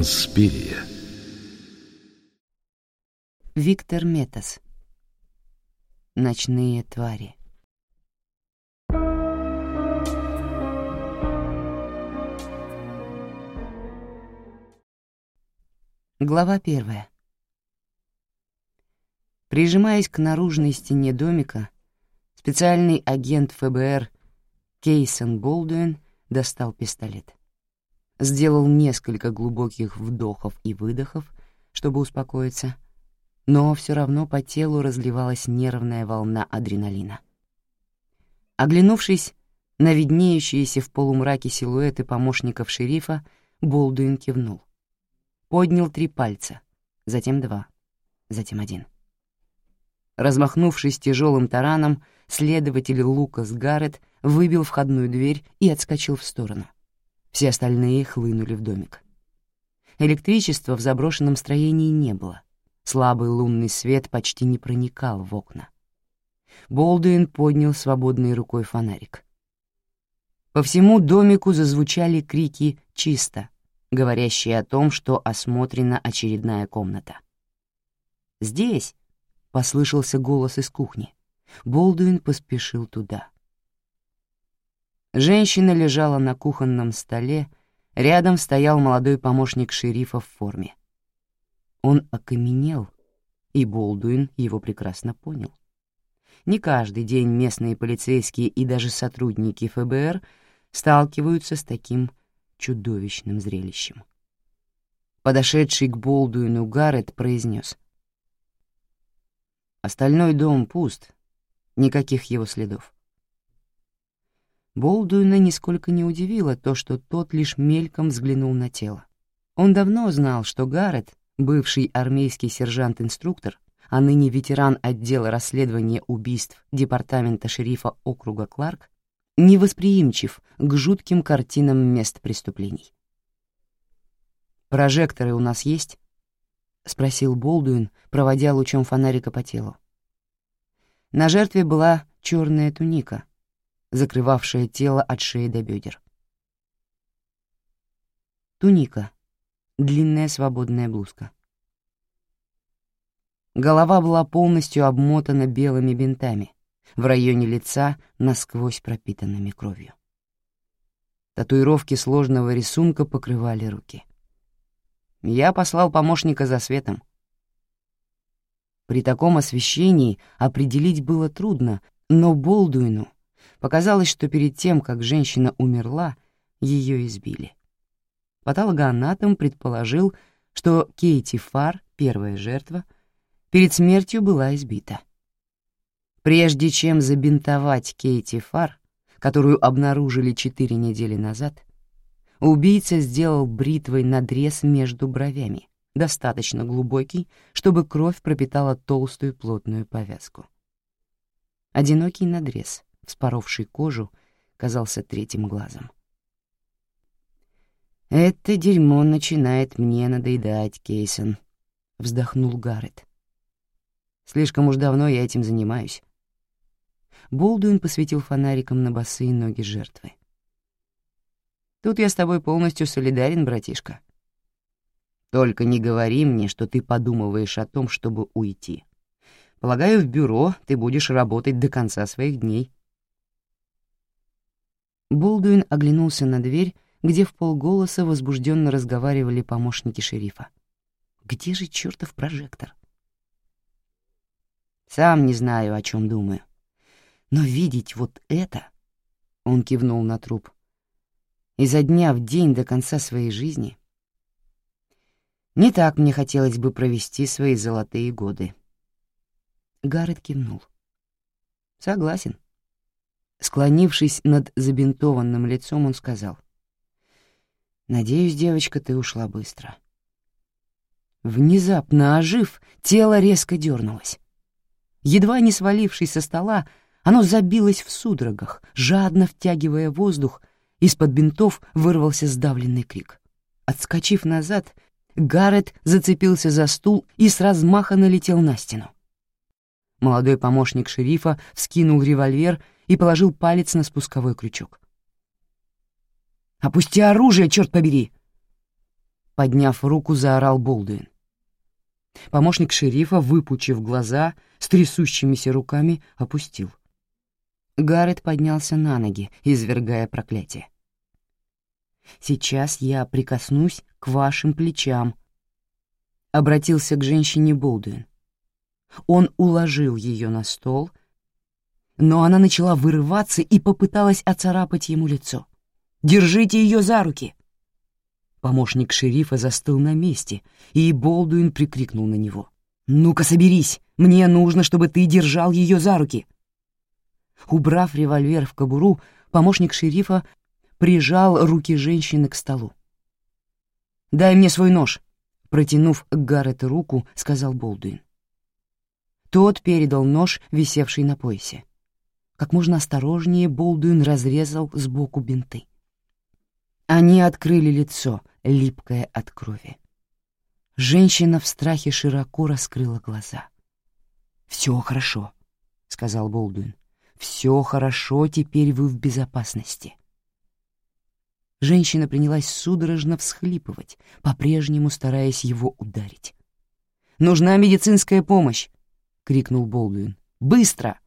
Инспирия. Виктор Метас. Ночные твари. Глава 1. Прижимаясь к наружной стене домика, специальный агент ФБР Кейсон Болдуин достал пистолет. Сделал несколько глубоких вдохов и выдохов, чтобы успокоиться, но все равно по телу разливалась нервная волна адреналина. Оглянувшись на виднеющиеся в полумраке силуэты помощников шерифа, Болдуин кивнул. Поднял 3 пальца, затем 2, затем 1. Размахнувшись тяжелым тараном, следователь Лукас Гарретт выбил входную дверь и отскочил в сторону. Все остальные хлынули в домик. Электричества в заброшенном строении не было. Слабый лунный свет почти не проникал в окна. Болдуин поднял свободной рукой фонарик. По всему домику зазвучали крики «Чисто», говорящие о том, что осмотрена очередная комната. «Здесь!» — послышался голос из кухни. Болдуин поспешил туда. Женщина лежала на кухонном столе, рядом стоял молодой помощник шерифа в форме. Он окаменел, и Болдуин его прекрасно понял. Не каждый день местные полицейские и даже сотрудники ФБР сталкиваются с таким чудовищным зрелищем. Подошедший к Болдуину Гарретт произнес: «Остальной дом пуст, никаких его следов». Болдуина нисколько не удивило то, что тот лишь мельком взглянул на тело. Он давно знал, что Гарретт, бывший армейский сержант-инструктор, а ныне ветеран отдела расследования убийств департамента шерифа округа Кларк, невосприимчив к жутким картинам мест преступлений. «Прожекторы у нас есть?» — спросил Болдуин, проводя лучом фонарика по телу. На жертве была черная туника, закрывавшая тело от шеи до бедер. Туника — длинная свободная блузка. Голова была полностью обмотана белыми бинтами, в районе лица насквозь пропитанными кровью. Татуировки сложного рисунка покрывали руки. Я послал помощника за светом. При таком освещении определить было трудно, но Болдуину показалось, что перед тем, как женщина умерла, ее избили. Патологоанатом предположил, что Кейти Фарр, первая жертва, перед смертью была избита. Прежде чем забинтовать Кейти Фарр, которую обнаружили 4 недели назад, убийца сделал бритвой надрез между бровями, достаточно глубокий, чтобы кровь пропитала толстую плотную повязку. Одинокий надрез, вспоровший кожу, казался 3-м глазом. «Это дерьмо начинает мне надоедать, Кейсон», — вздохнул Гарретт. «Слишком уж давно я этим занимаюсь». Болдуин посветил фонариком на босые ноги жертвы. «Тут я с тобой полностью солидарен, братишка. Только не говори мне, что ты подумываешь о том, чтобы уйти. Полагаю, в бюро ты будешь работать до конца своих дней». Болдуин оглянулся на дверь, где вполголоса возбужденно разговаривали помощники шерифа. «Где же чертов прожектор?» «Сам не знаю, о чем думаю. Но видеть вот это...» — он кивнул на труп. «Изо дня в день до конца своей жизни. Не так мне хотелось бы провести свои золотые годы». Гарретт кивнул. «Согласен». Склонившись над забинтованным лицом, он сказал: «Надеюсь, девочка, ты ушла быстро». Внезапно ожив, тело резко дернулось. Едва не свалившись со стола, оно забилось в судорогах, жадно втягивая воздух, из-под бинтов вырвался сдавленный крик. Отскочив назад, Гарретт зацепился за стул и с размаха налетел на стену. Молодой помощник шерифа вскинул револьвер и положил палец на спусковой крючок. «Опусти оружие, черт побери!» подняв руку, заорал Болдуин. Помощник шерифа, выпучив глаза, с трясущимися руками, опустил. Гаррет поднялся на ноги, извергая проклятие. «Сейчас я прикоснусь к вашим плечам», — обратился к женщине Болдуин. Он уложил ее на стол, но она начала вырываться и попыталась оцарапать ему лицо. «Держите ее за руки!» Помощник шерифа застыл на месте, и Болдуин прикрикнул на него. «Ну-ка, соберись! Мне нужно, чтобы ты держал ее за руки!» Убрав револьвер в кобуру, помощник шерифа прижал руки женщины к столу. «Дай мне свой нож!» — протянув к Гаррету руку, сказал Болдуин. Тот передал нож, висевший на поясе. Как можно осторожнее Болдуин разрезал сбоку бинты. Они открыли лицо, липкое от крови. Женщина в страхе широко раскрыла глаза. «Все хорошо», — сказал Болдуин. «Все хорошо, теперь вы в безопасности». Женщина принялась судорожно всхлипывать, по-прежнему стараясь его ударить. «Нужна медицинская помощь!» — крикнул Болдуин. «Быстро!»